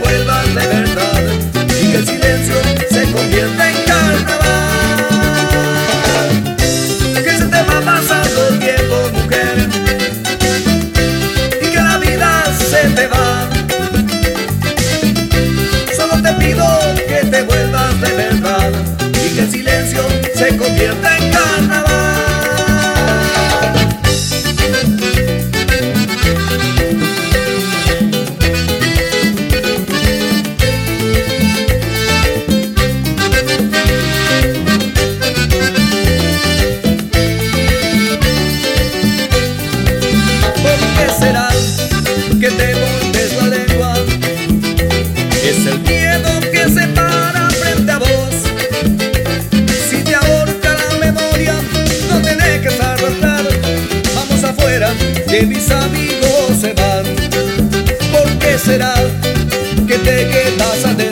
vuelvas de verdad y que el silencio se convierta en carnaval. Que se te va pasando el tiempo, mujer, y que la vida se te va. Solo te pido que te vuelvas de verdad y que el silencio se convierta en carnaval. ¿Será que te voltees la lengua? Es el miedo que se para frente a vos. Si te ahorca la memoria, no te dejes arrastrar. Vamos afuera, que mis amigos se van. ¿Por qué será que te quedas adentro?